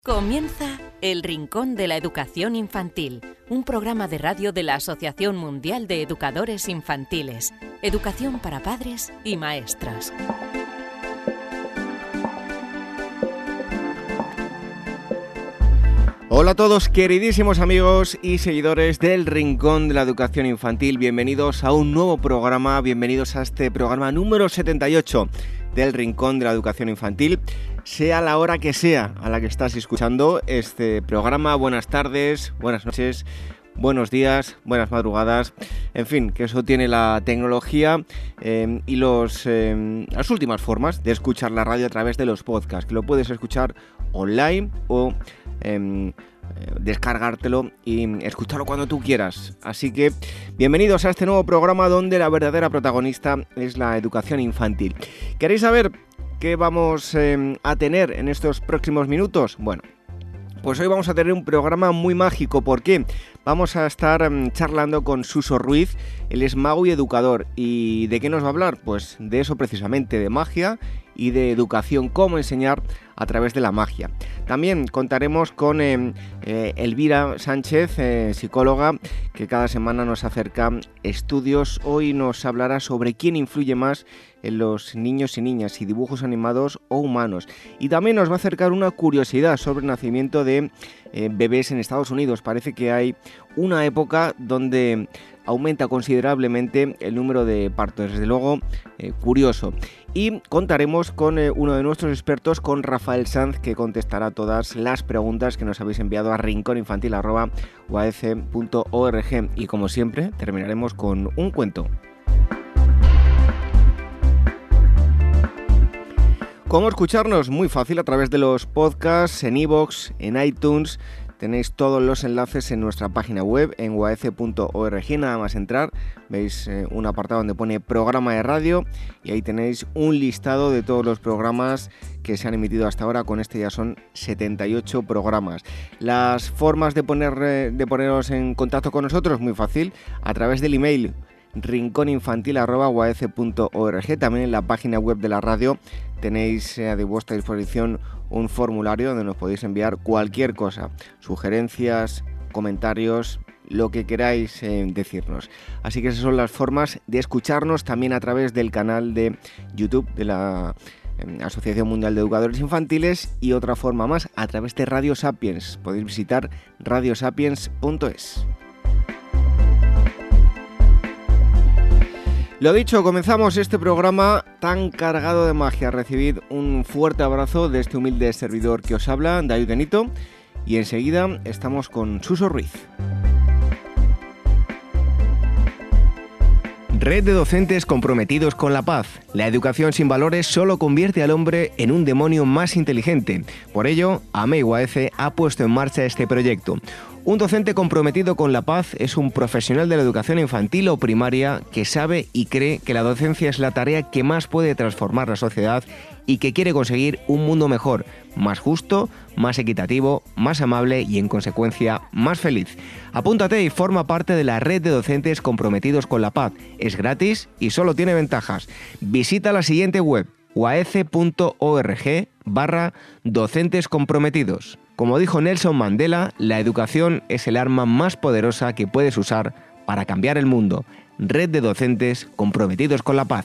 Comienza El Rincón de la Educación Infantil, un programa de radio de la Asociación Mundial de Educadores Infantiles. Educación para padres y maestras. Hola a todos, queridísimos amigos y seguidores del Rincón de la Educación Infantil. Bienvenidos a un nuevo programa, bienvenidos a este programa número 78 del Rincón de la Educación Infantil. Sea la hora que sea a la que estás escuchando este programa, buenas tardes, buenas noches, buenos días, buenas madrugadas, en fin, que eso tiene la tecnología y las últimas formas de escuchar la radio a través de los podcasts, que lo puedes escuchar online o descargártelo y escucharlo cuando tú quieras. Así que bienvenidos a este nuevo programa donde la verdadera protagonista es la educación infantil. ¿Queréis saber qué vamos a tener en estos próximos minutos? Bueno, pues hoy vamos a tener un programa muy mágico. ¿Por qué? Vamos a estar charlando con Suso Ruiz. Él es mago y educador. ¿Y de qué nos va a hablar? Pues de eso precisamente, de magia y de educación, cómo enseñar a través de la magia. También contaremos con Elvira Sánchez, psicóloga, que cada semana nos acerca estudios. Hoy nos hablará sobre quién influye más en los niños y niñas, si dibujos animados o humanos. Y también nos va a acercar una curiosidad sobre el nacimiento de bebés en Estados Unidos. Parece que hay una época donde aumenta considerablemente el número de partos, desde luego curioso. Y contaremos con uno de nuestros expertos, con Rafael Sanz, que contestará todas las preguntas que nos habéis enviado a rinconinfantil@uac.org. Y como siempre, terminaremos con un cuento. ¿Cómo escucharnos? Muy fácil, a través de los podcasts, en iVoox, en iTunes. Tenéis todos los enlaces en nuestra página web, en uac.org. Nada más entrar, veis un apartado donde pone programa de radio y ahí tenéis un listado de todos los programas que se han emitido hasta ahora. Con este ya son 78 programas. Las formas de poneros en contacto con nosotros, muy fácil, a través del email rinconinfantil@uac.org. También en la página web de la radio tenéis a vuestra disposición un formulario donde nos podéis enviar cualquier cosa, sugerencias, comentarios, lo que queráis decirnos. Así que esas son las formas de escucharnos, también a través del canal de YouTube de la Asociación Mundial de Educadores Infantiles, y otra forma más a través de Radio Sapiens. Podéis visitar radiosapiens.es. Lo dicho, comenzamos este programa tan cargado de magia. Recibid un fuerte abrazo de este humilde servidor que os habla, David Benito, y enseguida estamos con Suso Ruiz. Red de docentes comprometidos con la paz. La educación sin valores solo convierte al hombre en un demonio más inteligente. Por ello, AME-UAC ha puesto en marcha este proyecto. Un docente comprometido con la paz es un profesional de la educación infantil o primaria que sabe y cree que la docencia es la tarea que más puede transformar la sociedad y que quiere conseguir un mundo mejor, más justo, más equitativo, más amable y, en consecuencia, más feliz. Apúntate y forma parte de la red de docentes comprometidos con la paz. Es gratis y solo tiene ventajas. Visita la siguiente web, uac.org/docentes comprometidos. Como dijo Nelson Mandela, la educación es el arma más poderosa que puedes usar para cambiar el mundo. Red de docentes comprometidos con la paz.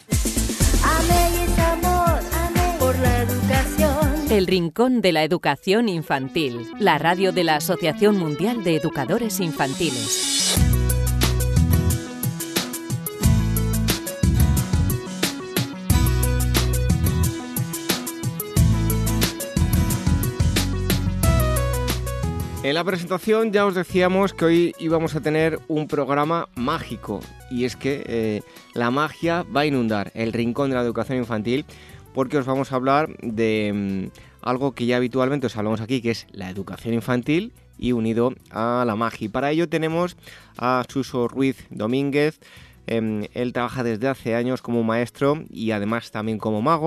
Por la educación. El Rincón de la Educación Infantil, la radio de la Asociación Mundial de Educadores Infantiles. En la presentación ya os decíamos que hoy íbamos a tener un programa mágico, y es que la magia va a inundar el Rincón de la Educación Infantil, porque os vamos a hablar de algo que ya habitualmente os hablamos aquí, que es la educación infantil y unido a la magia. Y para ello tenemos a Suso Ruiz Domínguez. Él trabaja desde hace años como maestro y además también como mago.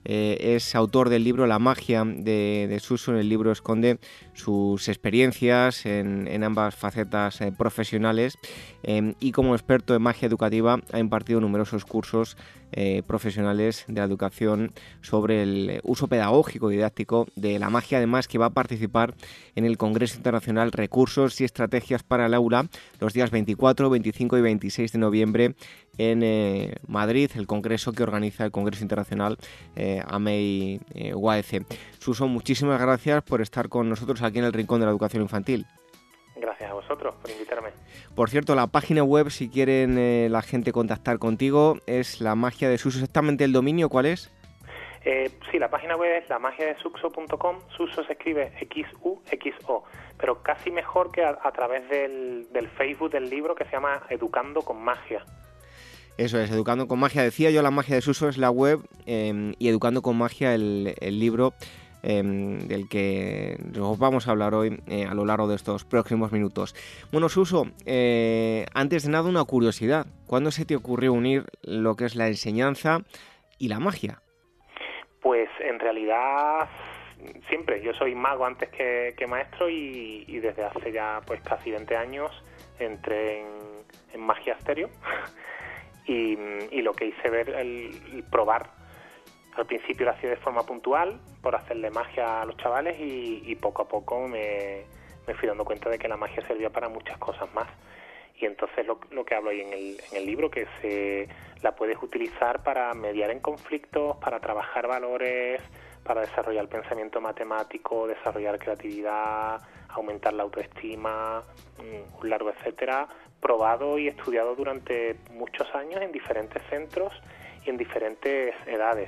es autor del libro La magia de Suso. En el libro esconde sus experiencias en ambas facetas profesionales y como experto en magia educativa ha impartido numerosos cursos profesionales de la educación sobre el uso pedagógico y didáctico de la magia, además que va a participar en el Congreso Internacional Recursos y Estrategias para el Aula los días 24, 25 y 26 de noviembre en Madrid, el congreso que organiza el Congreso Internacional AMEI-UAEC. Suso, muchísimas gracias por estar con nosotros aquí en el Rincón de la Educación Infantil. Gracias a vosotros por invitarme. Por cierto, la página web, si quieren la gente contactar contigo, es La Magia de Suso. ¿Exactamente el dominio cuál es? Sí, la página web es lamagiadesuso.com. Suso se escribe XUXO, pero casi mejor que a través del Facebook del libro que se llama Educando con Magia. Eso es, Educando con Magia. Decía yo, La Magia de Suso es la web y Educando con Magia el libro del que os vamos a hablar hoy a lo largo de estos próximos minutos. Bueno, Suso, antes de nada una curiosidad. ¿Cuándo se te ocurrió unir lo que es la enseñanza y la magia? Pues en realidad siempre. Yo soy mago antes que maestro y desde hace ya pues casi 20 años entré en magisterio y lo que hice ver, el probar. Al principio lo hacía de forma puntual, por hacerle magia a los chavales y poco a poco me fui dando cuenta de que la magia servía para muchas cosas más. Y entonces lo que hablo ahí en el libro, que la puedes utilizar para mediar en conflictos, para trabajar valores, para desarrollar el pensamiento matemático, desarrollar creatividad, aumentar la autoestima, un largo etcétera, probado y estudiado durante muchos años en diferentes centros y en diferentes edades.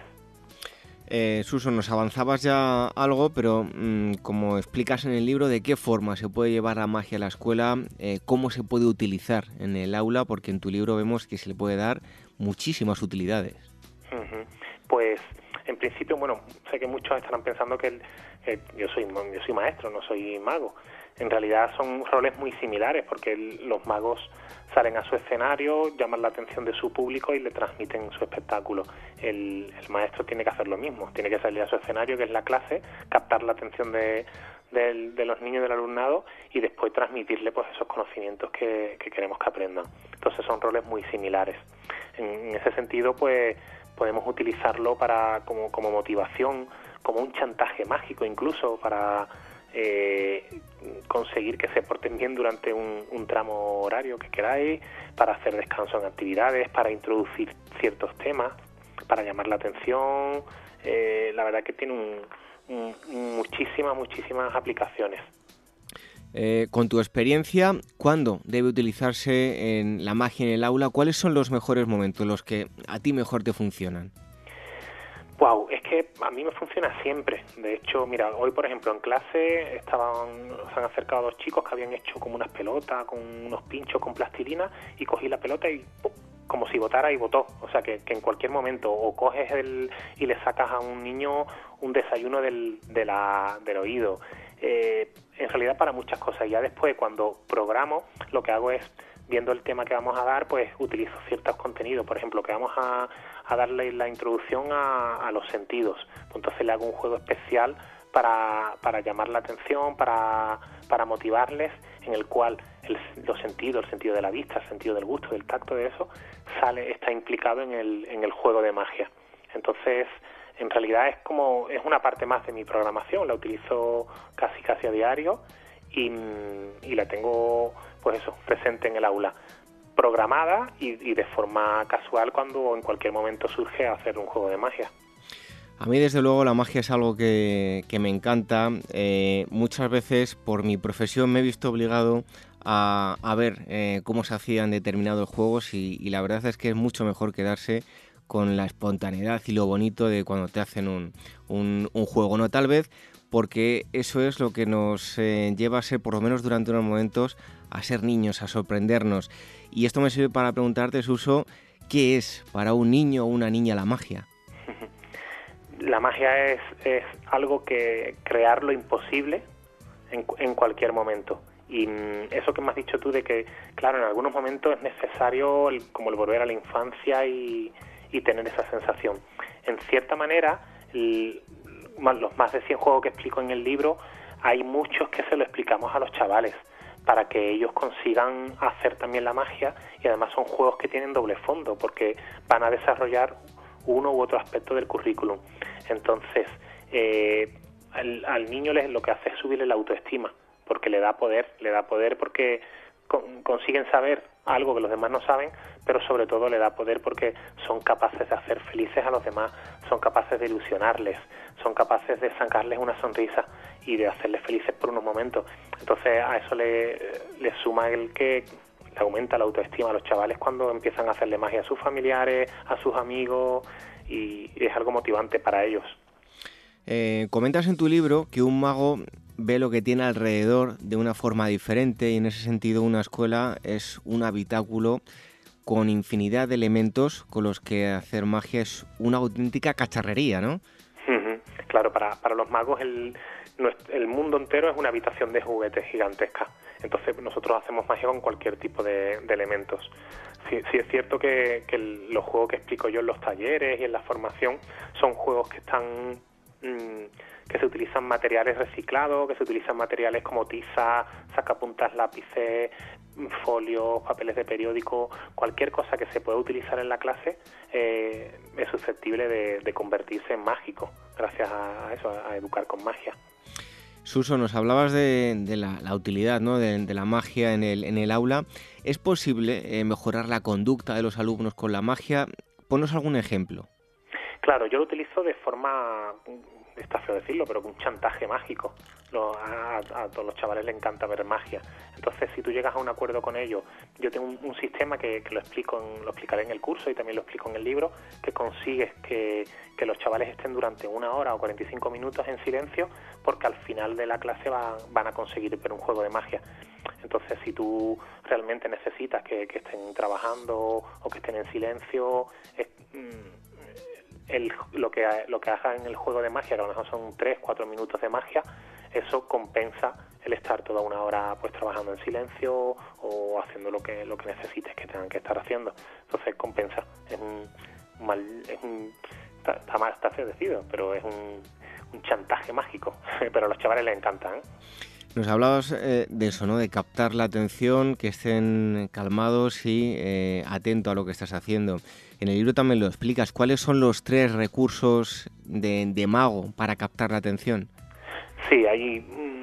Suso, nos avanzabas ya algo, pero como explicas en el libro, ¿de qué forma se puede llevar la magia a la escuela? ¿Cómo se puede utilizar en el aula? Porque en tu libro vemos que se le puede dar muchísimas utilidades. Pues, en principio, bueno, sé que muchos estarán pensando que yo soy maestro, no soy mago. En realidad son roles muy similares, porque los magos salen a su escenario, llaman la atención de su público y le transmiten su espectáculo. El maestro tiene que hacer lo mismo, tiene que salir a su escenario, que es la clase, captar la atención de los niños y del alumnado y después transmitirle pues esos conocimientos que queremos que aprendan. Entonces son roles muy similares. En ese sentido, pues podemos utilizarlo como motivación, como un chantaje mágico incluso, para conseguir que se porten bien durante un tramo horario que queráis, para hacer descanso en actividades, para introducir ciertos temas, para llamar la atención. La verdad que tiene muchísimas aplicaciones. Con tu experiencia, ¿cuándo debe utilizarse en la magia en el aula? ¿Cuáles son los mejores momentos, los que a ti mejor te funcionan? Wow, es que a mí me funciona siempre. De hecho, mira, hoy por ejemplo en clase se han acercado dos chicos que habían hecho como unas pelotas con unos pinchos con plastilina y cogí la pelota y ¡pum!, como si botara y botó. O sea que en cualquier momento o coges y le sacas a un niño un desayuno del oído. En realidad para muchas cosas. Ya después cuando programo lo que hago es, viendo el tema que vamos a dar, pues utilizo ciertos contenidos. Por ejemplo, que vamos a darle la introducción a los sentidos. Entonces le hago un juego especial para llamar la atención, para motivarles, en el cual los sentidos, el sentido de la vista, el sentido del gusto, del tacto, de eso, está implicado en el juego de magia. Entonces, en realidad es una parte más de mi programación, la utilizo casi a diario y la tengo, pues eso, presente en el aula, programada y de forma casual cuando en cualquier momento surge hacer un juego de magia. A mí, desde luego, la magia es algo que me encanta. Muchas veces, por mi profesión, me he visto obligado a ver cómo se hacían determinados juegos y la verdad es que es mucho mejor quedarse con la espontaneidad y lo bonito de cuando te hacen un juego, ¿no? Tal vez porque eso es lo que nos lleva a ser, por lo menos durante unos momentos, a ser niños, a sorprendernos. Y esto me sirve para preguntarte, Suso, ¿qué es para un niño o una niña la magia? La magia es algo que crear lo imposible en cualquier momento. Y eso que me has dicho tú de que, claro, en algunos momentos es necesario como el volver a la infancia y tener esa sensación. En cierta manera, los más de 100 juegos que explico en el libro, hay muchos que se lo explicamos a los chavales para que ellos consigan hacer también la magia, y además son juegos que tienen doble fondo porque van a desarrollar uno u otro aspecto del currículum. Entonces, al niño lo que hace es subirle la autoestima, porque le da poder porque consiguen saber algo que los demás no saben, pero sobre todo le da poder porque son capaces de hacer felices a los demás, son capaces de ilusionarles, son capaces de sacarles una sonrisa y de hacerles felices por unos momentos. Entonces a eso le suma el que le aumenta la autoestima a los chavales cuando empiezan a hacerle magia a sus familiares, a sus amigos, y es algo motivante para ellos. Comentas en tu libro que un mago ve lo que tiene alrededor de una forma diferente, y en ese sentido una escuela es un habitáculo con infinidad de elementos con los que hacer magia es una auténtica cacharrería, ¿no? Claro, para los magos el mundo entero es una habitación de juguetes gigantesca. Entonces nosotros hacemos magia con cualquier tipo de elementos. Sí es cierto que los juegos que explico yo en los talleres y en la formación son juegos que están que se utilizan materiales reciclados, que se utilizan materiales como tiza, sacapuntas, lápices, folios, papeles de periódico, cualquier cosa que se pueda utilizar en la clase es susceptible de convertirse en mágico, gracias a eso, a educar con magia. Suso, nos hablabas de la utilidad, ¿no?, de la magia en el aula. ¿Es posible mejorar la conducta de los alumnos con la magia? Ponos algún ejemplo. Claro, yo lo utilizo de forma, está feo decirlo, pero con un chantaje mágico. A todos los chavales les encanta ver magia. Entonces, si tú llegas a un acuerdo con ellos, yo tengo un sistema que lo explicaré en el curso y también lo explico en el libro, que consigues que los chavales estén durante 1 hora o 45 minutos en silencio, porque al final de la clase van a conseguir ver un juego de magia. Entonces, si tú realmente necesitas que estén trabajando o que estén en silencio, lo que hagan en el juego de magia, que a lo mejor son 3-4 minutos de magia, eso compensa el estar toda 1 hora pues trabajando en silencio o haciendo lo que necesites que tengan que estar haciendo. Entonces compensa. Está feo decidido, pero es un chantaje mágico. Pero a los chavales les encanta, ¿eh? Nos hablabas de eso, ¿no?, de captar la atención, que estén calmados y atentos a lo que estás haciendo. En el libro también lo explicas. ¿Cuáles son los 3 recursos de mago para captar la atención? Sí, hay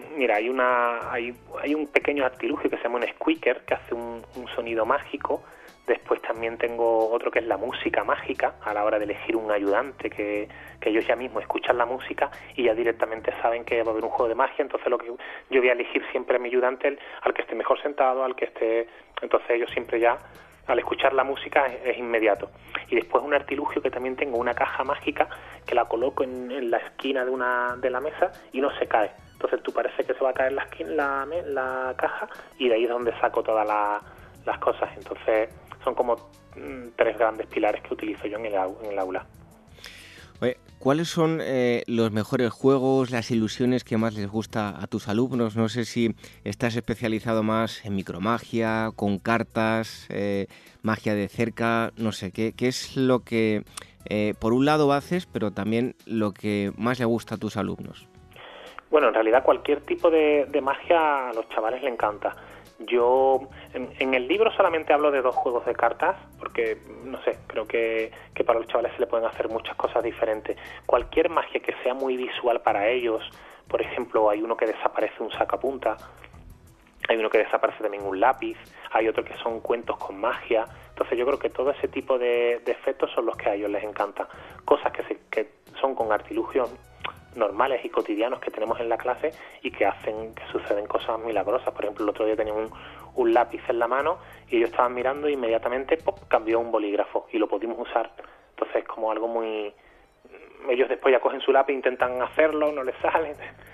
un pequeño artilugio que se llama un squeaker, que hace un sonido mágico. Después también tengo otro que es la música mágica, a la hora de elegir un ayudante, que ellos ya mismos escuchan la música y ya directamente saben que va a haber un juego de magia. Entonces lo que yo voy a elegir siempre a mi ayudante, al que esté mejor sentado, al que esté... Entonces ellos siempre ya, al escuchar la música, es inmediato. Y después un artilugio que también tengo, una caja mágica, que la coloco en la esquina de la mesa y no se cae. Entonces tú parece que se va a caer la caja, y de ahí es donde saco todas las cosas. Entonces son como 3 grandes pilares que utilizo yo en el aula. Oye, ¿cuáles son los mejores juegos, las ilusiones que más les gusta a tus alumnos? No sé si estás especializado más en micromagia, con cartas, magia de cerca, no sé, ¿qué es lo que por un lado haces, pero también lo que más le gusta a tus alumnos? Bueno, en realidad cualquier tipo de magia a los chavales les encanta. Yo en el libro solamente hablo de 2 juegos de cartas, porque, no sé, creo que para los chavales se le pueden hacer muchas cosas diferentes. Cualquier magia que sea muy visual para ellos, por ejemplo, hay uno que desaparece un sacapunta, hay uno que desaparece también un lápiz, hay otro que son cuentos con magia. Entonces yo creo que todo ese tipo de efectos son los que a ellos les encantan. Cosas que son con artilugios normales y cotidianos que tenemos en la clase y que hacen que suceden cosas milagrosas. Por ejemplo, el otro día tenía un lápiz en la mano y ellos estaban mirando e inmediatamente cambió a un bolígrafo y lo pudimos usar. Entonces, como algo muy... Ellos después ya cogen su lápiz, intentan hacerlo, no les sale.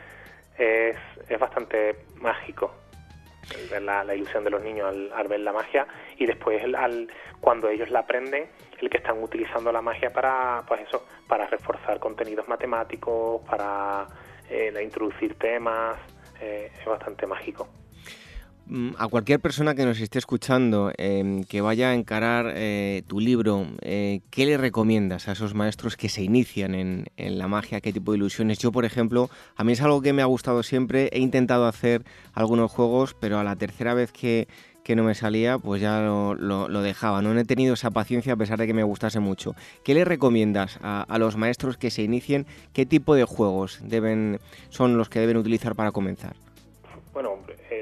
Es bastante mágico ver la ilusión de los niños al ver la magia, y después cuando ellos la aprenden, el que están utilizando la magia para reforzar contenidos matemáticos, para introducir temas. Es bastante mágico. a cualquier persona que nos esté escuchando, que vaya a encarar tu libro, ¿qué le recomiendas a esos maestros que se inician en la magia? ¿Qué tipo de ilusiones? Yo, por ejemplo, a mí es algo que me ha gustado siempre. He intentado hacer algunos juegos, pero a la tercera vez que no me salía, pues ya lo dejaba. No he tenido esa paciencia a pesar de que me gustase mucho. ¿Qué le recomiendas a los maestros que se inicien? ¿Qué tipo de juegos son los que deben utilizar para comenzar? Bueno,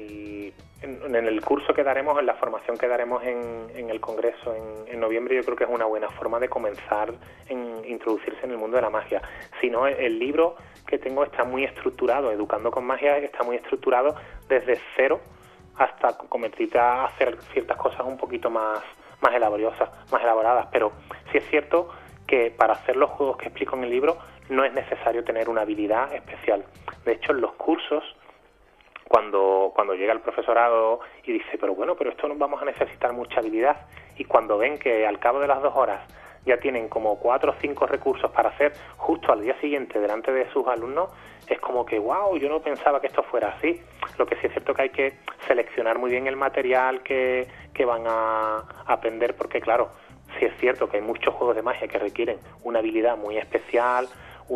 en el curso que daremos, en la formación que daremos en el congreso en noviembre, yo creo que es una buena forma de comenzar en introducirse en el mundo de la magia. Si no, el libro que tengo está muy estructurado, Educando con Magia, está muy estructurado desde cero hasta convertirte a hacer ciertas cosas un poquito más elaboradas. Pero sí es cierto que para hacer los juegos que explico en el libro no es necesario tener una habilidad especial. De hecho, en los cursos, cuando llega el profesorado y dice, pero esto no vamos a necesitar mucha habilidad, y cuando ven que al cabo de las 2 horas ya tienen como 4 o 5 recursos para hacer justo al día siguiente delante de sus alumnos, es como que, wow, yo no pensaba que esto fuera así. Lo que sí es cierto que hay que seleccionar muy bien el material que van a aprender, porque claro, sí es cierto que hay muchos juegos de magia que requieren una habilidad muy especial,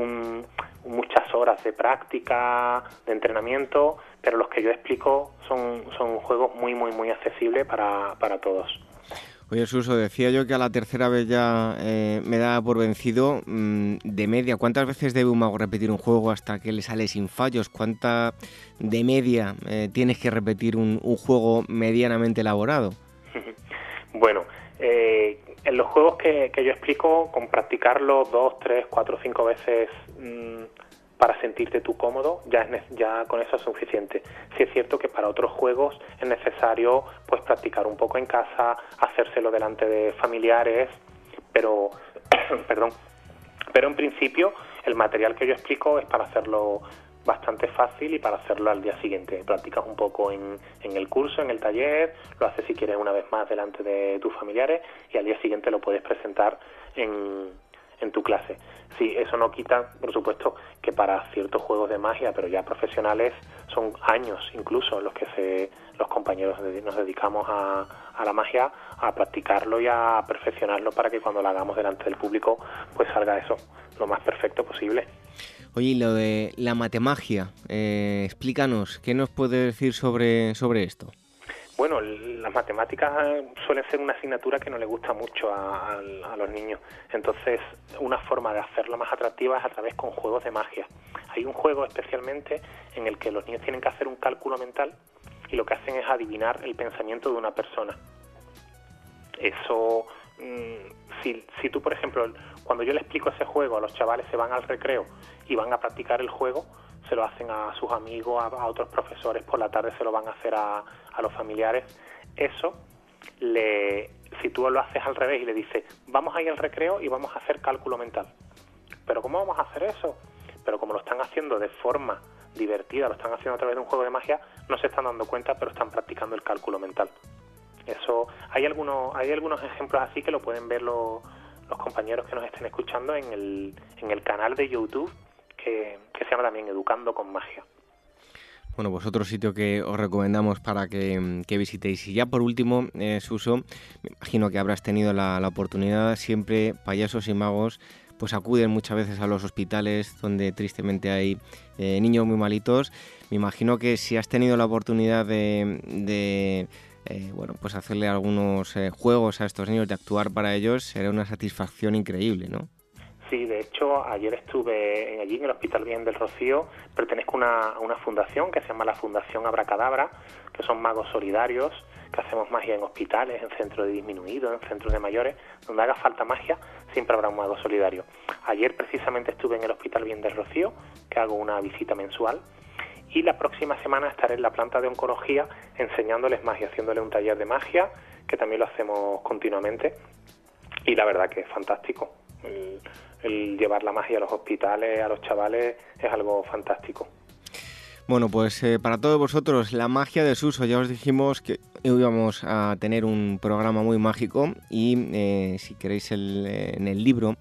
muchas horas de práctica, de entrenamiento, pero los que yo explico son juegos muy, muy, muy accesibles para todos. Oye, Suso, decía yo que a la tercera vez ya me daba por vencido. De media, ¿cuántas veces debe un mago repetir un juego hasta que le sale sin fallos? ¿Cuánta de media tienes que repetir un juego medianamente elaborado? Bueno, en los juegos que yo explico, con practicarlo 2, 3, 4, 5 veces para sentirte tú cómodo, ya con eso es suficiente. Sí es cierto que para otros juegos es necesario pues practicar un poco en casa, hacérselo delante de familiares, pero pero en principio el material que yo explico es para hacerlo bastante fácil y para hacerlo al día siguiente. Practicas un poco en el curso, en el taller, lo haces si quieres una vez más delante de tus familiares y al día siguiente lo puedes presentar en tu clase. Sí, eso no quita, por supuesto, que para ciertos juegos de magia, pero ya profesionales, son años incluso los que los compañeros nos dedicamos a la magia, a practicarlo y a perfeccionarlo para que cuando lo hagamos delante del público, pues salga eso lo más perfecto posible. Oye, y lo de la matemagia, explícanos, ¿qué nos puedes decir sobre esto? Bueno, las matemáticas suelen ser una asignatura que no le gusta mucho a los niños. Entonces, una forma de hacerla más atractiva es a través con juegos de magia. Hay un juego especialmente en el que los niños tienen que hacer un cálculo mental y lo que hacen es adivinar el pensamiento de una persona. Eso, si tú, por ejemplo, cuando yo le explico ese juego, a los chavales se van al recreo y van a practicar el juego, se lo hacen a sus amigos, a otros profesores, por la tarde se lo van a hacer a los familiares. Eso, si tú lo haces al revés y le dices, vamos a ir al recreo y vamos a hacer cálculo mental. ¿Pero cómo vamos a hacer eso? Pero como lo están haciendo de forma divertida, lo están haciendo a través de un juego de magia, no se están dando cuenta, pero están practicando el cálculo mental. Eso, hay algunos ejemplos así que lo pueden ver los compañeros que nos estén escuchando en el canal de YouTube que se llama también Educando con Magia. Bueno, pues otro sitio que os recomendamos para que visitéis. Y ya por último, Suso, me imagino que habrás tenido la oportunidad, siempre payasos y magos pues acuden muchas veces a los hospitales donde tristemente hay niños muy malitos. Me imagino que si has tenido la oportunidad de pues hacerle algunos juegos a estos niños, de actuar para ellos, será una satisfacción increíble, ¿no? Sí, de hecho, ayer estuve allí en el Hospital Bien del Rocío. Pertenezco a una fundación que se llama la Fundación Abracadabra, que son magos solidarios, que hacemos magia en hospitales, en centros de disminuidos, en centros de mayores. Donde haga falta magia, siempre habrá un mago solidario. Ayer precisamente estuve en el Hospital Bien del Rocío, que hago una visita mensual. Y la próxima semana estaré en la planta de oncología enseñándoles magia, haciéndole un taller de magia, que también lo hacemos continuamente. Y la verdad que es fantástico. El llevar la magia a los hospitales, a los chavales, es algo fantástico. Bueno, pues para todos vosotros, la magia de Suso. Ya os dijimos que íbamos a tener un programa muy mágico y si queréis en el libro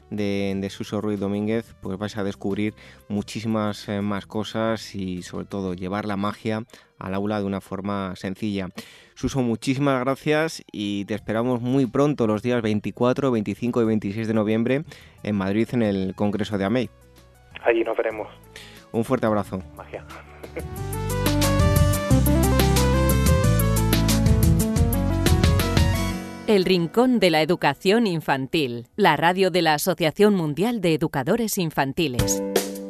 de Suso Ruiz Domínguez, pues vais a descubrir muchísimas más cosas y sobre todo llevar la magia al aula de una forma sencilla. Suso, muchísimas gracias y te esperamos muy pronto los días 24, 25 y 26 de noviembre en Madrid en el Congreso de AMEI. Allí nos veremos. Un fuerte abrazo. Magia. El Rincón de la Educación Infantil, la radio de la Asociación Mundial de Educadores Infantiles.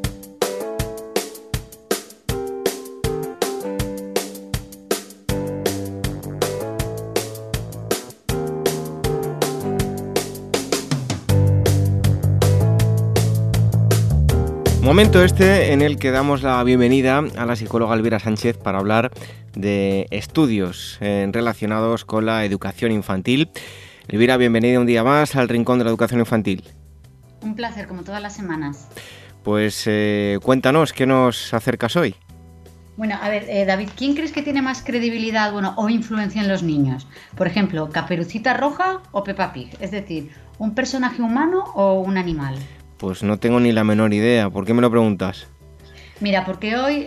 Momento este en el que damos la bienvenida a la psicóloga Elvira Sánchez para hablar de estudios relacionados con la educación infantil. Elvira, bienvenida un día más al Rincón de la Educación Infantil. Un placer, como todas las semanas. Pues cuéntanos, ¿qué nos acercas hoy? Bueno, a ver, David, ¿quién crees que tiene más credibilidad, o influencia en los niños? Por ejemplo, ¿Caperucita Roja o Peppa Pig? Es decir, ¿un personaje humano o un animal? Pues no tengo ni la menor idea. ¿Por qué me lo preguntas? Mira, porque hoy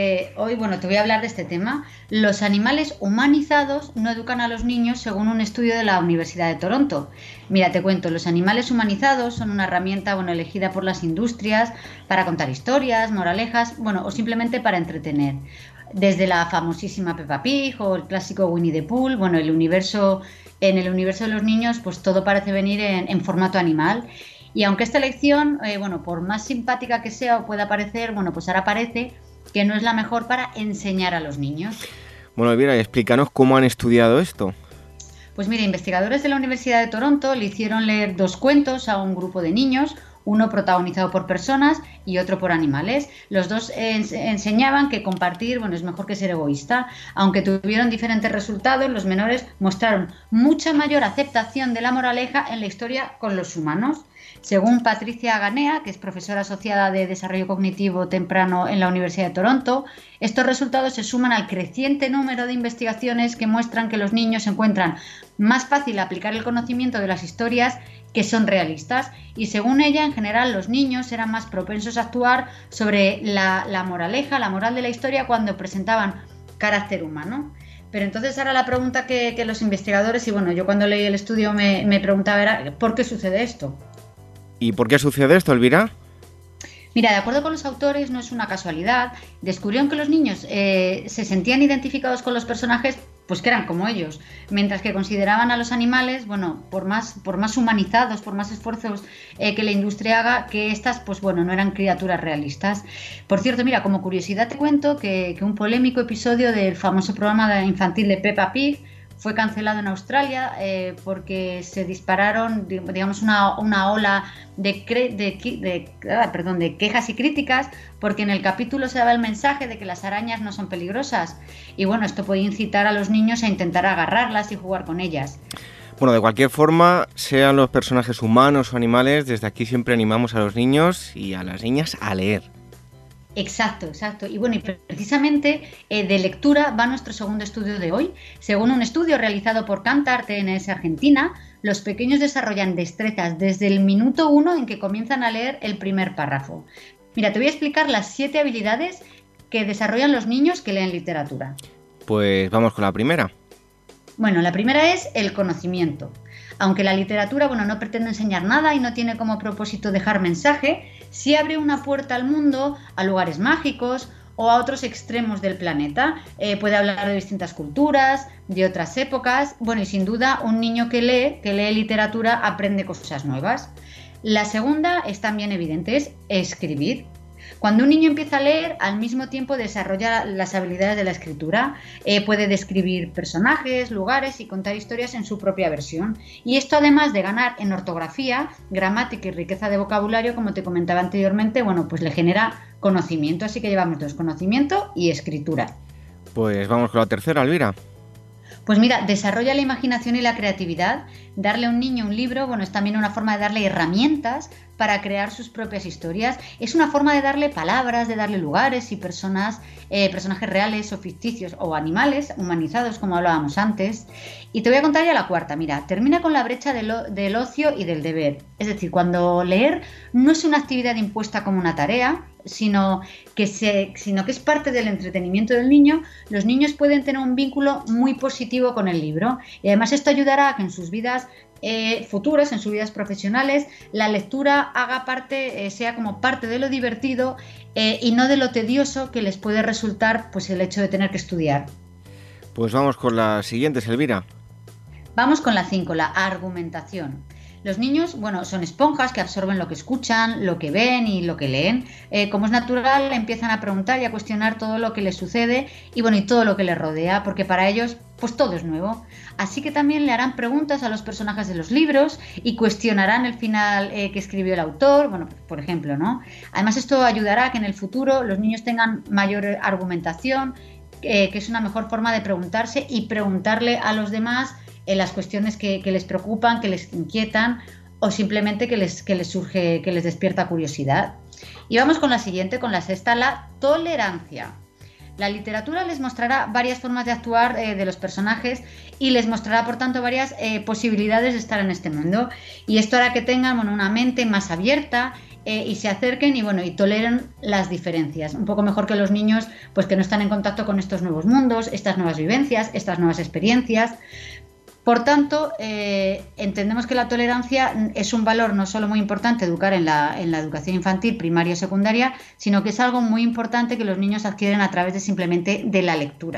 te voy a hablar de este tema. Los animales humanizados no educan a los niños según un estudio de la Universidad de Toronto. Mira, te cuento, los animales humanizados son una herramienta, elegida por las industrias para contar historias, moralejas, o simplemente para entretener. Desde la famosísima Peppa Pig o el clásico Winnie the Pooh, en el universo de los niños, pues todo parece venir en formato animal. Y aunque esta elección, por más simpática que sea o pueda parecer, pues ahora parece que no es la mejor para enseñar a los niños. Bueno, Elvira, explícanos cómo han estudiado esto. Pues mira, investigadores de la Universidad de Toronto le hicieron leer 2 cuentos a un grupo de niños, uno protagonizado por personas y otro por animales. Los dos enseñaban que compartir, es mejor que ser egoísta. Aunque tuvieron diferentes resultados, los menores mostraron mucha mayor aceptación de la moraleja en la historia con los humanos. Según Patricia Ganea, que es profesora asociada de Desarrollo Cognitivo Temprano en la Universidad de Toronto, estos resultados se suman al creciente número de investigaciones que muestran que los niños encuentran más fácil aplicar el conocimiento de las historias que son realistas, y según ella, en general, los niños eran más propensos a actuar sobre la moraleja, la moral de la historia, cuando presentaban carácter humano. Pero entonces ahora la pregunta que los investigadores, y yo cuando leí el estudio me preguntaba era ¿por qué sucede esto? ¿Y por qué sucede esto, Elvira? Mira, de acuerdo con los autores, no es una casualidad. Descubrieron que los niños se sentían identificados con los personajes, pues que eran como ellos, mientras que consideraban a los animales, por más humanizados, por más esfuerzos que la industria haga, que estas, no eran criaturas realistas. Por cierto, mira, como curiosidad te cuento que un polémico episodio del famoso programa infantil de Peppa Pig fue cancelado en Australia porque se dispararon, una ola de quejas y críticas, porque en el capítulo se daba el mensaje de que las arañas no son peligrosas. Y esto puede incitar a los niños a intentar agarrarlas y jugar con ellas. Bueno, de cualquier forma, sean los personajes humanos o animales, desde aquí siempre animamos a los niños y a las niñas a leer. Exacto. Y precisamente de lectura va nuestro segundo estudio de hoy. Según un estudio realizado por Kantar TNS Argentina, los pequeños desarrollan destrezas desde el minuto 1 en que comienzan a leer el primer párrafo. Mira, te voy a explicar las 7 habilidades que desarrollan los niños que leen literatura. Pues vamos con la primera. Bueno, la primera es el conocimiento. Aunque la literatura, no pretende enseñar nada y no tiene como propósito dejar mensaje, sí abre una puerta al mundo, a lugares mágicos o a otros extremos del planeta. Puede hablar de distintas culturas, de otras épocas. Y sin duda, un niño que lee literatura aprende cosas nuevas. La segunda es también evidente, es escribir. Cuando un niño empieza a leer, al mismo tiempo desarrolla las habilidades de la escritura. Puede describir personajes, lugares y contar historias en su propia versión. Y esto, además de ganar en ortografía, gramática y riqueza de vocabulario, como te comentaba anteriormente, pues le genera conocimiento. Así que llevamos 2, conocimiento y escritura. Pues vamos con la tercera, Elvira. Pues mira, desarrolla la imaginación y la creatividad. Darle a un niño un libro, bueno, es también una forma de darle herramientas para crear sus propias historias. Es una forma de darle palabras, de darle lugares y personajes reales o ficticios o animales humanizados, como hablábamos antes. Y te voy a contar ya la cuarta. Mira, termina con la brecha del ocio y del deber. Es decir, cuando leer no es una actividad impuesta como una tarea, sino que es parte del entretenimiento del niño, los niños pueden tener un vínculo muy positivo con el libro. Y además esto ayudará a que en sus vidas futuras, en sus vidas profesionales, la lectura haga parte, sea como parte de lo divertido y no de lo tedioso que les puede resultar pues el hecho de tener que estudiar. Pues vamos con la siguiente, Elvira. Vamos con la 5, la argumentación. Los niños, bueno, son esponjas que absorben lo que escuchan, lo que ven y lo que leen. Como es natural, empiezan a preguntar y a cuestionar todo lo que les sucede y todo lo que les rodea, porque para ellos, pues todo es nuevo. Así que también le harán preguntas a los personajes de los libros y cuestionarán el final que escribió el autor, bueno, por ejemplo, ¿no? Además, esto ayudará a que en el futuro los niños tengan mayor argumentación, que es una mejor forma de preguntarse y preguntarle a los demás las cuestiones que les preocupan, que les inquietan o simplemente que les surge, que les despierta curiosidad. Y vamos con la siguiente, con la sexta, la tolerancia. La literatura les mostrará varias formas de actuar de los personajes y les mostrará, por tanto, varias posibilidades de estar en este mundo. Y esto hará que tengan una mente más abierta y se acerquen y toleren las diferencias. Un poco mejor que los niños pues que no están en contacto con estos nuevos mundos, estas nuevas vivencias, estas nuevas experiencias. Por tanto, entendemos que la tolerancia es un valor no solo muy importante educar en la educación infantil, primaria o secundaria, sino que es algo muy importante que los niños adquieren a través de simplemente de la lectura.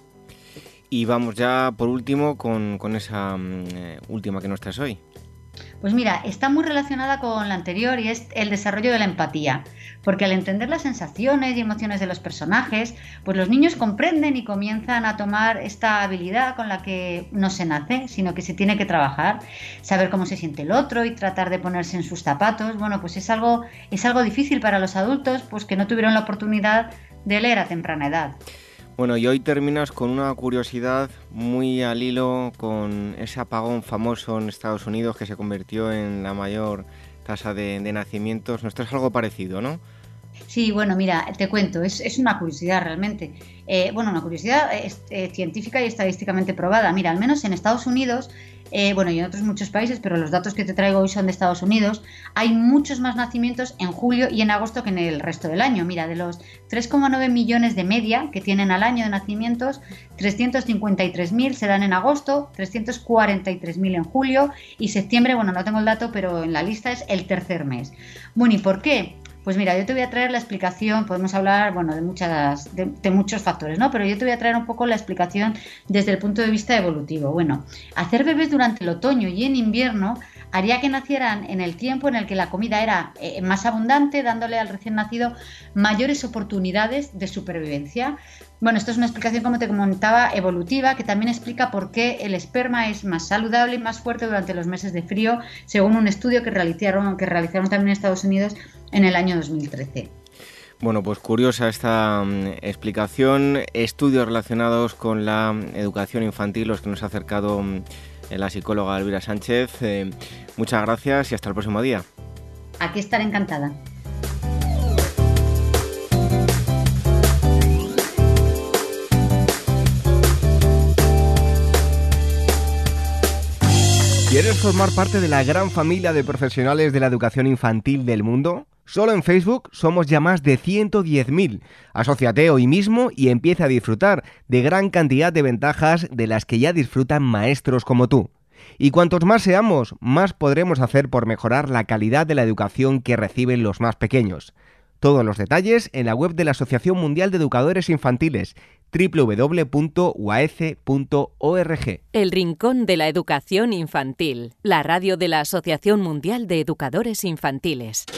Y vamos ya por último con esa última que nos traes hoy. Pues mira, está muy relacionada con la anterior y es el desarrollo de la empatía, porque al entender las sensaciones y emociones de los personajes, pues los niños comprenden y comienzan a tomar esta habilidad con la que no se nace, sino que se tiene que trabajar, saber cómo se siente el otro y tratar de ponerse en sus zapatos. Bueno, pues es algo difícil para los adultos, pues que no tuvieron la oportunidad de leer a temprana edad. Bueno, y hoy terminas con una curiosidad muy al hilo con ese apagón famoso en Estados Unidos que se convirtió en la mayor tasa de nacimientos. Nos traes algo parecido, ¿no? Sí, bueno, mira, te cuento, es una curiosidad realmente. Una curiosidad científica y estadísticamente probada. Mira, al menos en Estados Unidos, y en otros muchos países, pero los datos que te traigo hoy son de Estados Unidos, hay muchos más nacimientos en julio y en agosto que en el resto del año. Mira, de los 3,9 millones de media que tienen al año de nacimientos, 353.000 se dan en agosto, 343.000 en julio y septiembre, no tengo el dato, pero en la lista es el tercer mes. Bueno, ¿y por qué? Pues mira, yo te voy a traer la explicación, podemos hablar de muchos factores, ¿no? Pero yo te voy a traer un poco la explicación desde el punto de vista evolutivo. Bueno, hacer bebés durante el otoño y en invierno haría que nacieran en el tiempo en el que la comida era más abundante, dándole al recién nacido mayores oportunidades de supervivencia. Bueno, esto es una explicación, como te comentaba, evolutiva, que también explica por qué el esperma es más saludable y más fuerte durante los meses de frío, según un estudio que realizaron también en Estados Unidos en el año 2013. Bueno, pues curiosa esta explicación, estudios relacionados con la educación infantil, los que nos ha acercado la psicóloga Elvira Sánchez. Muchas gracias y hasta el próximo día. Aquí estaré encantada. ¿Quieres formar parte de la gran familia de profesionales de la educación infantil del mundo? Solo en Facebook somos ya más de 110.000. Asóciate hoy mismo y empieza a disfrutar de gran cantidad de ventajas de las que ya disfrutan maestros como tú. Y cuantos más seamos, más podremos hacer por mejorar la calidad de la educación que reciben los más pequeños. Todos los detalles en la web de la Asociación Mundial de Educadores Infantiles, www.uaece.org. El Rincón de la Educación Infantil, la radio de la Asociación Mundial de Educadores Infantiles.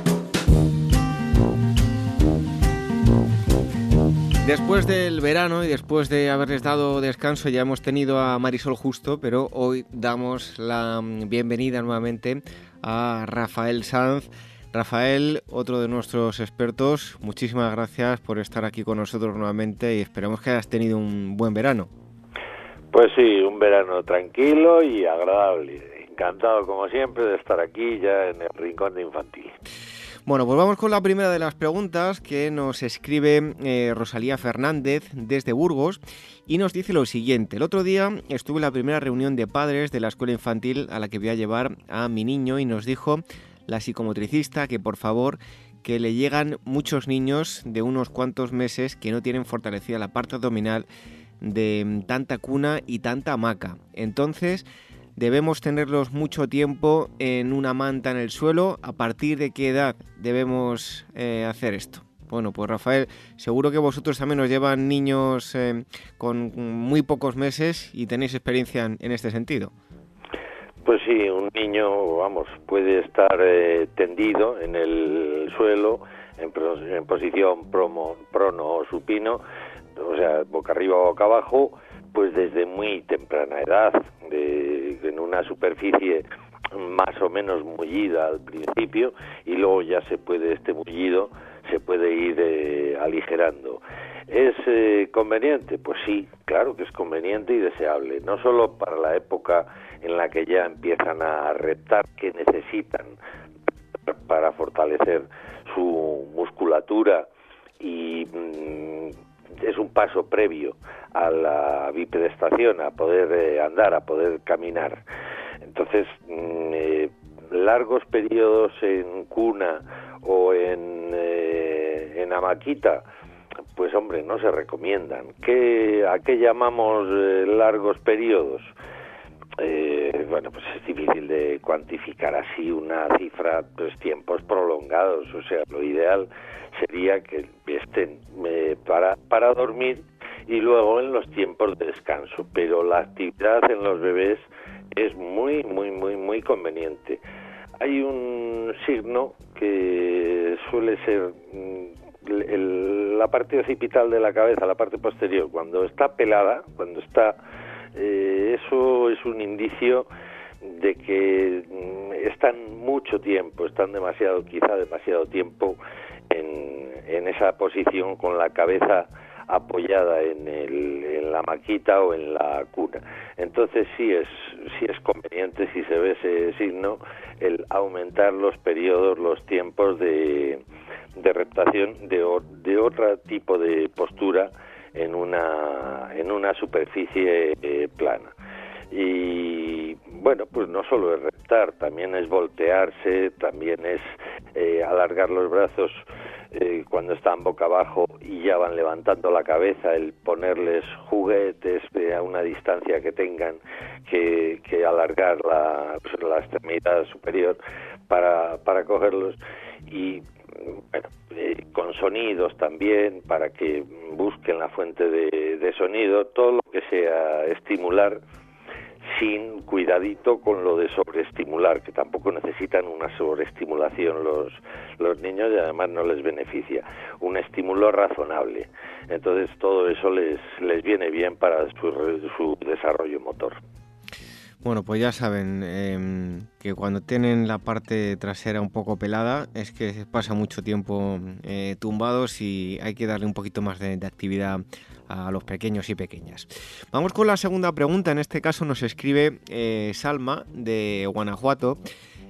Después del verano y después de haberles dado descanso, ya hemos tenido a Marisol Justo, pero hoy damos la bienvenida nuevamente a Rafael Sanz. Rafael, otro de nuestros expertos, muchísimas gracias por estar aquí con nosotros nuevamente y esperamos que hayas tenido un buen verano. Pues sí, un verano tranquilo y agradable. Encantado, como siempre, de estar aquí ya en el Rincón de Infantil. Bueno, pues vamos con la primera de las preguntas que nos escribe Rosalía Fernández desde Burgos y nos dice lo siguiente. El otro día estuve en la primera reunión de padres de la escuela infantil a la que voy a llevar a mi niño y nos dijo la psicomotricista que por favor que le llegan muchos niños de unos cuantos meses que no tienen fortalecida la parte abdominal de tanta cuna y tanta hamaca. Entonces debemos tenerlos mucho tiempo en una manta en el suelo. ¿A partir de qué edad debemos hacer esto? Bueno, pues Rafael, seguro que vosotros también os llevan niños con muy pocos meses y tenéis experiencia en este sentido. Pues sí, un niño, puede estar tendido en el suelo, en posición prono o supino, o sea, boca arriba o boca abajo, pues desde muy temprana edad, en una superficie más o menos mullida al principio, y luego ya este mullido se puede ir aligerando. ¿Es conveniente? Pues sí, claro que es conveniente y deseable, no solo para la época en la que ya empiezan a reptar, que necesitan para fortalecer su musculatura y es un paso previo a la bipedestación, a poder andar, a poder caminar. Entonces, largos periodos en cuna o en hamaquita, pues hombre, no se recomiendan. ¿A qué llamamos largos periodos? Pues es difícil de cuantificar así una cifra, pues tiempos prolongados. O sea, lo ideal sería que estén para dormir y luego en los tiempos de descanso. Pero la actividad en los bebés es muy, muy, muy, muy conveniente. Hay un signo que suele ser la parte occipital de la cabeza, la parte posterior, cuando está pelada, eso es un indicio de que están mucho tiempo, quizá demasiado tiempo en esa posición con la cabeza apoyada en la maquita o en la cuna. Entonces sí es conveniente, si se ve ese signo, el aumentar los periodos, los tiempos de reptación de otro tipo de postura en una superficie plana. Y bueno, pues no solo es reptar, también es voltearse, también es alargar los brazos cuando están boca abajo y ya van levantando la cabeza, el ponerles juguetes a una distancia que tengan que alargar la extremidad superior para cogerlos, y bueno, con sonidos también, para que busquen la fuente de sonido, todo lo que sea estimular, sin cuidadito con lo de sobreestimular, que tampoco necesitan una sobreestimulación los niños y además no les beneficia. Un estímulo razonable. Entonces todo eso les viene bien para su desarrollo motor. Bueno, pues ya saben que cuando tienen la parte trasera un poco pelada es que se pasa mucho tiempo tumbados y hay que darle un poquito más de actividad a los pequeños y pequeñas. Vamos con la segunda pregunta. En este caso nos escribe Salma de Guanajuato.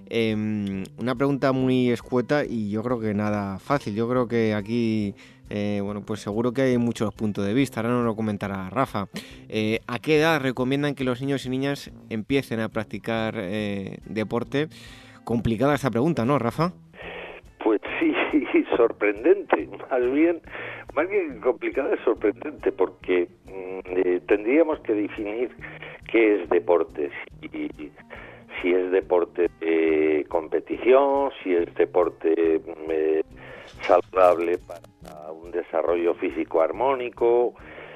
Una pregunta muy escueta y yo creo que nada fácil. Yo creo que aquí pues seguro que hay muchos puntos de vista. Ahora nos lo comentará Rafa. ¿A qué edad recomiendan que los niños y niñas empiecen a practicar deporte? Complicada esta pregunta, ¿no, Rafa? Pues sí, sorprendente. Más bien complicada, es sorprendente, porque tendríamos que definir qué es deporte. Si es deporte de competición, si es deporte saludable para un desarrollo físico armónico.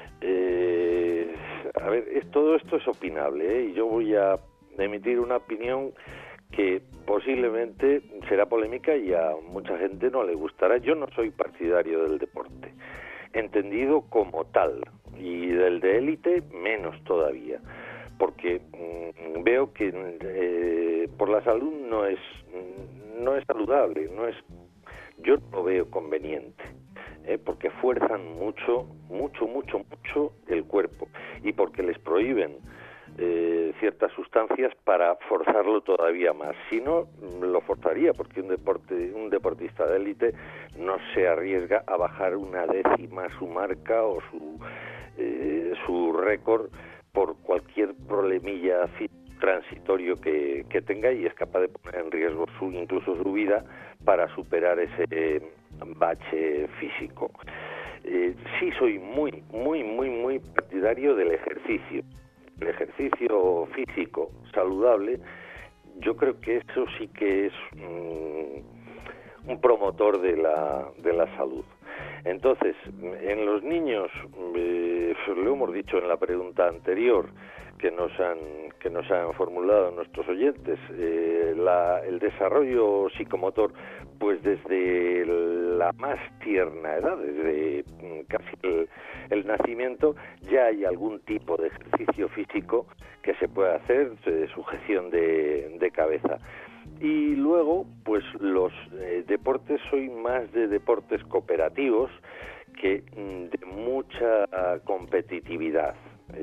Todo esto es opinable, y yo voy a emitir una opinión que posiblemente será polémica y a mucha gente no le gustará. Yo no soy partidario del deporte, entendido como tal, y del de élite menos todavía, porque veo que por la salud no es saludable, yo no lo veo conveniente, porque fuerzan mucho el cuerpo, y porque les prohíben ciertas sustancias para forzarlo todavía más. Si no, lo forzaría, porque un deportista de élite no se arriesga a bajar una décima su marca o su récord por cualquier problemilla transitorio que tenga, y es capaz de poner en riesgo incluso su vida para superar ese bache físico. Sí soy muy partidario del ejercicio. El ejercicio físico saludable, yo creo que eso sí que es un promotor de la salud. Entonces, en los niños, lo hemos dicho en la pregunta anterior que nos han formulado nuestros oyentes, el desarrollo psicomotor, pues desde la más tierna edad, desde casi el nacimiento, ya hay algún tipo de ejercicio físico que se puede hacer, sujeción de cabeza. Y luego, pues los deportes, soy más de deportes cooperativos que de mucha competitividad.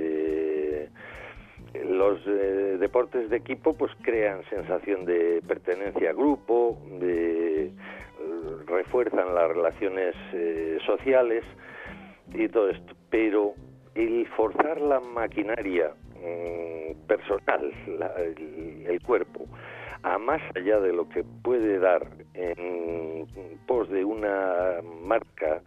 Los deportes de equipo pues crean sensación de pertenencia a grupo, refuerzan las relaciones sociales y todo esto, pero el forzar la maquinaria personal, el cuerpo, a más allá de lo que puede dar en pos de una marca,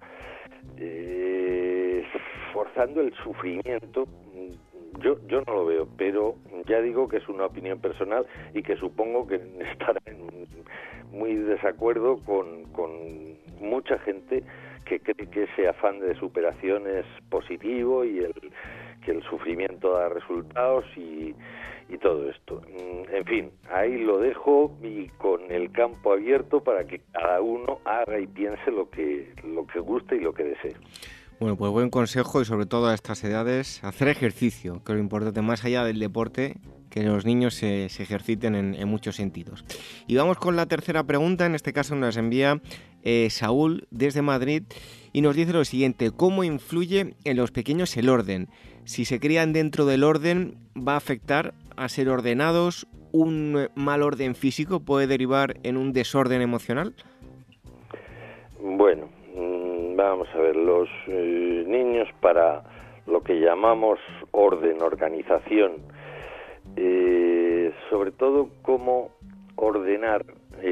forzando el sufrimiento, yo no lo veo, pero ya digo que es una opinión personal y que supongo que estará en muy desacuerdo con mucha gente que cree que ese afán de superación es positivo y que el sufrimiento da resultados y todo esto. En fin, ahí lo dejo y con el campo abierto para que cada uno haga y piense lo que guste y lo que desee. Bueno, pues buen consejo, y sobre todo a estas edades, hacer ejercicio, que es lo importante, más allá del deporte, que los niños se ejerciten en muchos sentidos. Y vamos con la tercera pregunta. En este caso nos envía Saúl desde Madrid y nos dice lo siguiente: ¿cómo influye en los pequeños el orden? Si se crían dentro del orden, ¿va a afectar a ser ordenados? ¿Un mal orden físico puede derivar en un desorden emocional? Bueno, vamos a ver, los niños, para lo que llamamos orden, organización, sobre todo cómo ordenar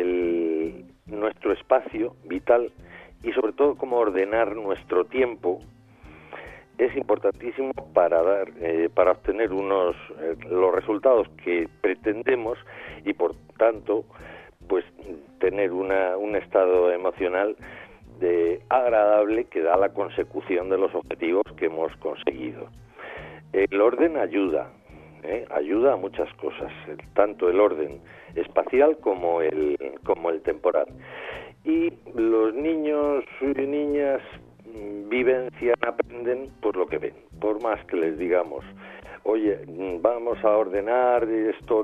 nuestro espacio vital y sobre todo cómo ordenar nuestro tiempo, es importantísimo para obtener los resultados que pretendemos y por tanto pues tener un estado emocional agradable que da la consecución de los objetivos que hemos conseguido. El orden ayuda a muchas cosas, tanto el orden espacial como el temporal. Y los niños y niñas vivencian, aprenden por lo que ven. Por más que les digamos, oye, vamos a ordenar esto,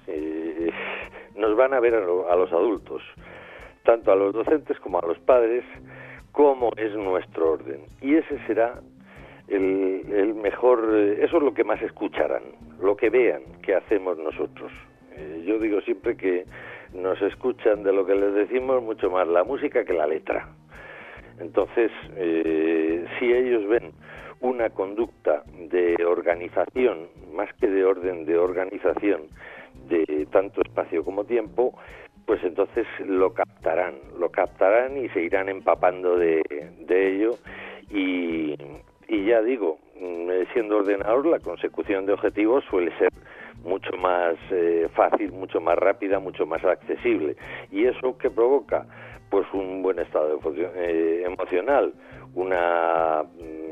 nos van a ver a los adultos, tanto a los docentes como a los padres, cómo es nuestro orden. Y ese será el mejor, eso es lo que más escucharán, lo que vean que hacemos nosotros. Yo digo siempre que nos escuchan de lo que les decimos mucho más la música que la letra. Entonces, si ellos ven una conducta de organización, más que de orden, de organización, de tanto espacio como tiempo, pues entonces lo captarán y se irán empapando de ello y ya digo, siendo ordenador, la consecución de objetivos suele ser mucho más fácil, mucho más rápida, mucho más accesible. ¿Y eso qué provoca? Pues un buen estado emocional, una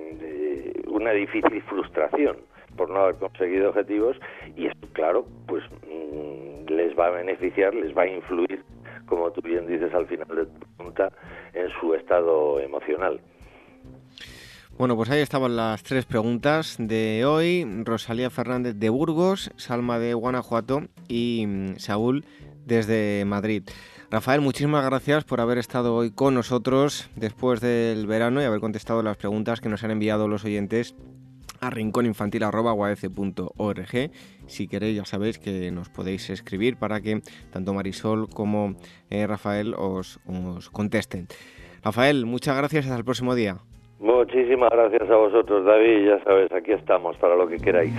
difícil frustración por no haber conseguido objetivos, y esto, claro, pues les va a beneficiar, les va a influir, como tú bien dices al final de tu pregunta, en su estado emocional. Bueno, pues ahí estaban las tres preguntas de hoy. Rosalía Fernández de Burgos, Salma de Guanajuato y Saúl desde Madrid. Rafael, muchísimas gracias por haber estado hoy con nosotros después del verano y haber contestado las preguntas que nos han enviado los oyentes a rinconinfantil@uac.org. Si queréis, ya sabéis que nos podéis escribir para que tanto Marisol como Rafael os contesten. Rafael, muchas gracias, hasta el próximo día. Muchísimas gracias a vosotros, David, ya sabes, aquí estamos para lo que queráis.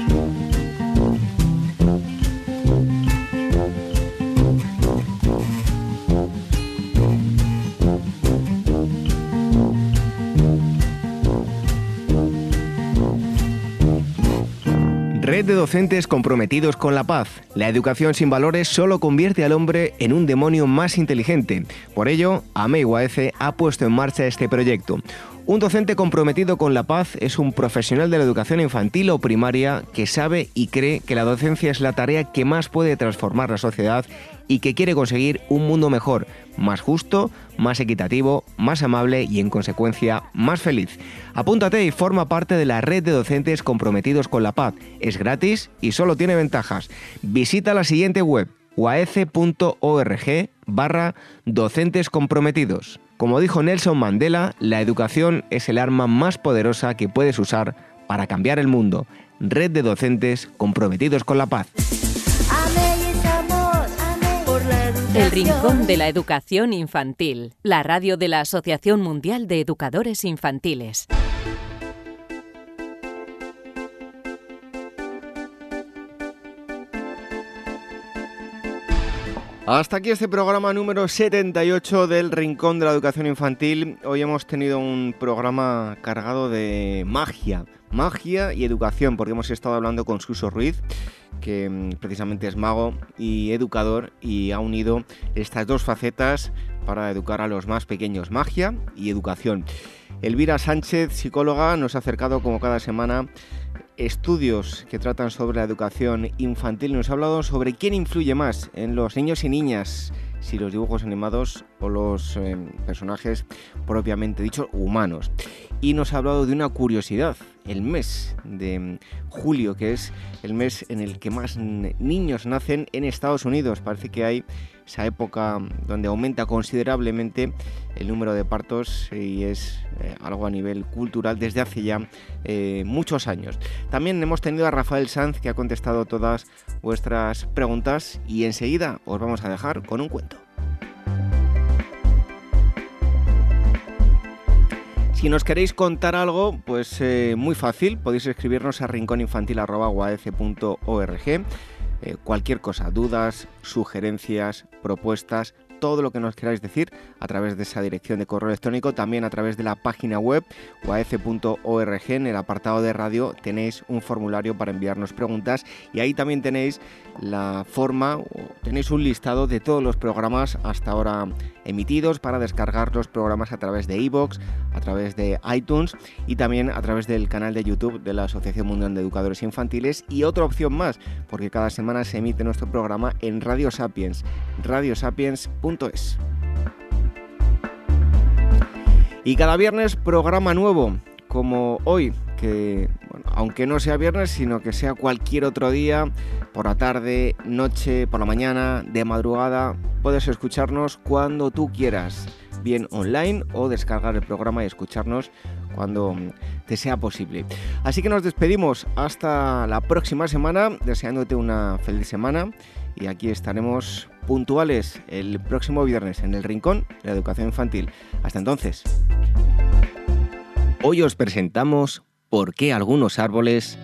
Red de docentes comprometidos con la paz. La educación sin valores solo convierte al hombre en un demonio más inteligente. Por ello, AMEI UAC ha puesto en marcha este proyecto. Un docente comprometido con la paz es un profesional de la educación infantil o primaria que sabe y cree que la docencia es la tarea que más puede transformar la sociedad y que quiere conseguir un mundo mejor, más justo, más equitativo, más amable y, en consecuencia, más feliz. Apúntate y forma parte de la red de docentes comprometidos con la paz. Es gratis y solo tiene ventajas. Visita la siguiente web, uac.org/docentes comprometidos. Como dijo Nelson Mandela, la educación es el arma más poderosa que puedes usar para cambiar el mundo. Red de docentes comprometidos con la paz. El Rincón de la Educación Infantil, la radio de la Asociación Mundial de Educadores Infantiles. Hasta aquí este programa número 78 del Rincón de la Educación Infantil. Hoy hemos tenido un programa cargado de magia y educación, porque hemos estado hablando con Suso Ruiz, que precisamente es mago y educador, y ha unido estas dos facetas para educar a los más pequeños, magia y educación. Elvira Sánchez, psicóloga, nos ha acercado como cada semana estudios que tratan sobre la educación infantil. Nos ha hablado sobre quién influye más en los niños y niñas, si los dibujos animados o los personajes propiamente dichos humanos. Y nos ha hablado de una curiosidad, el mes de julio, que es el mes en el que más niños nacen en Estados Unidos. Parece que hay esa época donde aumenta considerablemente el número de partos y es algo a nivel cultural desde hace ya muchos años. También hemos tenido a Rafael Sanz, que ha contestado todas vuestras preguntas, y enseguida os vamos a dejar con un cuento. Si nos queréis contar algo, pues muy fácil, podéis escribirnos a rinconinfantil@uac.org. Cualquier cosa, dudas, sugerencias, propuestas, todo lo que nos queráis decir a través de esa dirección de correo electrónico, también a través de la página web uac.org. En el apartado de radio tenéis un formulario para enviarnos preguntas y ahí también tenéis la forma, tenéis un listado de todos los programas hasta ahora emitidos para descargar los programas a través de iVoox, a través de iTunes y también a través del canal de YouTube de la Asociación Mundial de Educadores Infantiles. Y otra opción más, porque cada semana se emite nuestro programa en Radio Sapiens, radiosapiens.es. Y cada viernes programa nuevo, como hoy, que bueno, aunque no sea viernes, sino que sea cualquier otro día, por la tarde, noche, por la mañana, de madrugada, puedes escucharnos cuando tú quieras, bien online o descargar el programa y escucharnos cuando te sea posible. Así que nos despedimos hasta la próxima semana, deseándote una feliz semana, y aquí estaremos puntuales el próximo viernes en el Rincón de la Educación Infantil. Hasta entonces. Hoy os presentamos por qué algunos árboles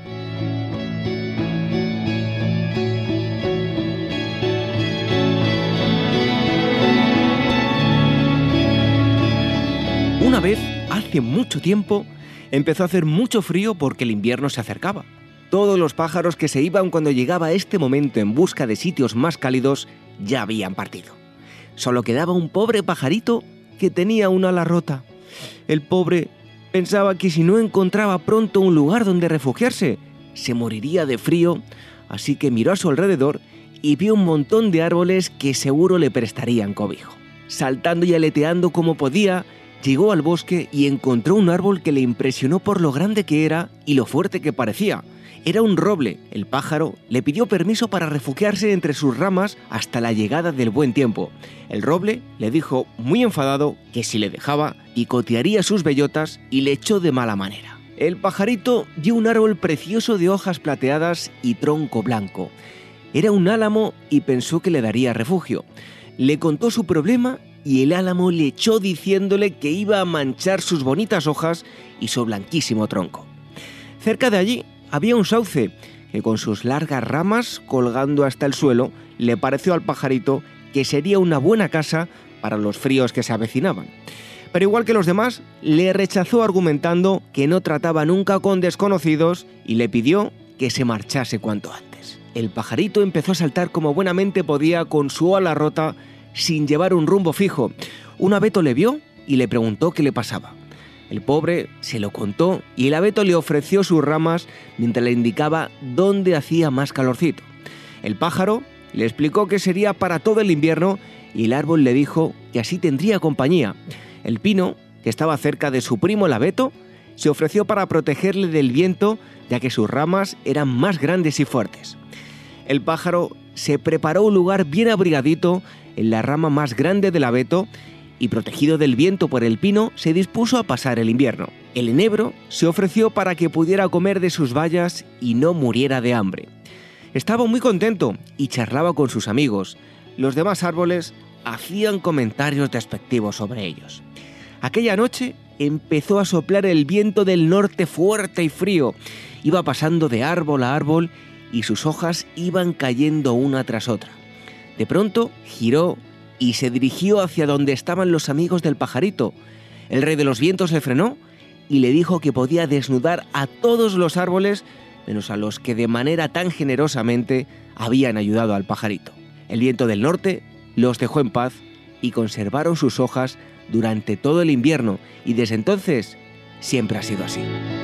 Una vez, hace mucho tiempo, empezó a hacer mucho frío porque el invierno se acercaba. Todos los pájaros que se iban cuando llegaba este momento en busca de sitios más cálidos ya habían partido. Solo quedaba un pobre pajarito que tenía una ala rota. El pobre pensaba que si no encontraba pronto un lugar donde refugiarse, se moriría de frío, así que miró a su alrededor y vio un montón de árboles que seguro le prestarían cobijo. Saltando y aleteando como podía, llegó al bosque y encontró un árbol que le impresionó por lo grande que era y lo fuerte que parecía. Era un roble. El pájaro le pidió permiso para refugiarse entre sus ramas hasta la llegada del buen tiempo. El roble le dijo, muy enfadado, que si le dejaba, picotearía sus bellotas y le echó de mala manera. El pajarito vio un árbol precioso de hojas plateadas y tronco blanco. Era un álamo y pensó que le daría refugio. Le contó su problema y el álamo le echó diciéndole que iba a manchar sus bonitas hojas y su blanquísimo tronco. Cerca de allí había un sauce que con sus largas ramas colgando hasta el suelo le pareció al pajarito que sería una buena casa para los fríos que se avecinaban. Pero igual que los demás, le rechazó argumentando que no trataba nunca con desconocidos y le pidió que se marchase cuanto antes. El pajarito empezó a saltar como buenamente podía con su ala rota sin llevar un rumbo fijo. Un abeto le vio y le preguntó qué le pasaba. El pobre se lo contó y el abeto le ofreció sus ramas mientras le indicaba dónde hacía más calorcito. El pájaro le explicó que sería para todo el invierno y el árbol le dijo que así tendría compañía. El pino, que estaba cerca de su primo el abeto, se ofreció para protegerle del viento, ya que sus ramas eran más grandes y fuertes. El pájaro se preparó un lugar bien abrigadito en la rama más grande del abeto y, protegido del viento por el pino, se dispuso a pasar el invierno. El enebro se ofreció para que pudiera comer de sus bayas y no muriera de hambre. Estaba muy contento y charlaba con sus amigos. Los demás árboles hacían comentarios despectivos sobre ellos. Aquella noche empezó a soplar el viento del norte fuerte y frío. Iba pasando de árbol a árbol y sus hojas iban cayendo una tras otra. De pronto giró y se dirigió hacia donde estaban los amigos del pajarito. El rey de los vientos le frenó y le dijo que podía desnudar a todos los árboles menos a los que de manera tan generosamente habían ayudado al pajarito. El viento del norte los dejó en paz y conservaron sus hojas durante todo el invierno, y desde entonces siempre ha sido así.